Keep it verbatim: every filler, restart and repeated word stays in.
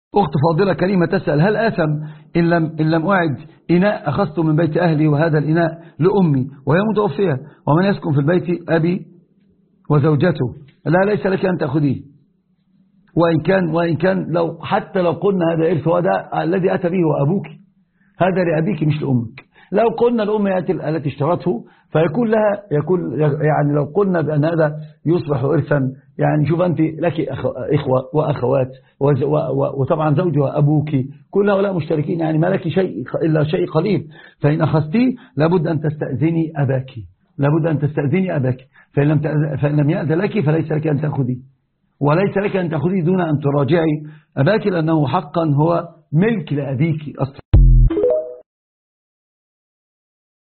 أخت فاضلة كريمة تسأل: هل آثم إن لم, إن لم أعد إناء أخذته من بيت أهلي وهذا الإناء لأمي وهي متوفية ومن يسكن في البيت أبي وزوجته؟ لا، ليس لك أن تأخذيه. وإن كان, وإن كان لو حتى لو قلنا هذا إرث، هذا الذي أتى به هو أبوك، هذا لأبيك مش لأمك. لو قلنا الأم التي اشترته فيكون لها، يكون يعني لو قلنا بأن هذا يصبح إرثا، يعني شوف أنت لك إخوة وأخوات وطبعا زوجها وأبوك، كل هؤلاء مشتركين، يعني ما لك شيء إلا شيء قليل. فإن أخذتي لابد أن تستأذني أباك، لابد أن تستأذني أباك. فإن لم, فإن لم يأذن لك فليس لك أن تأخذي، وليس لك أن تأخذي دون أن تراجعي أباك، لأنه حقا هو ملك لأبيك أصلا.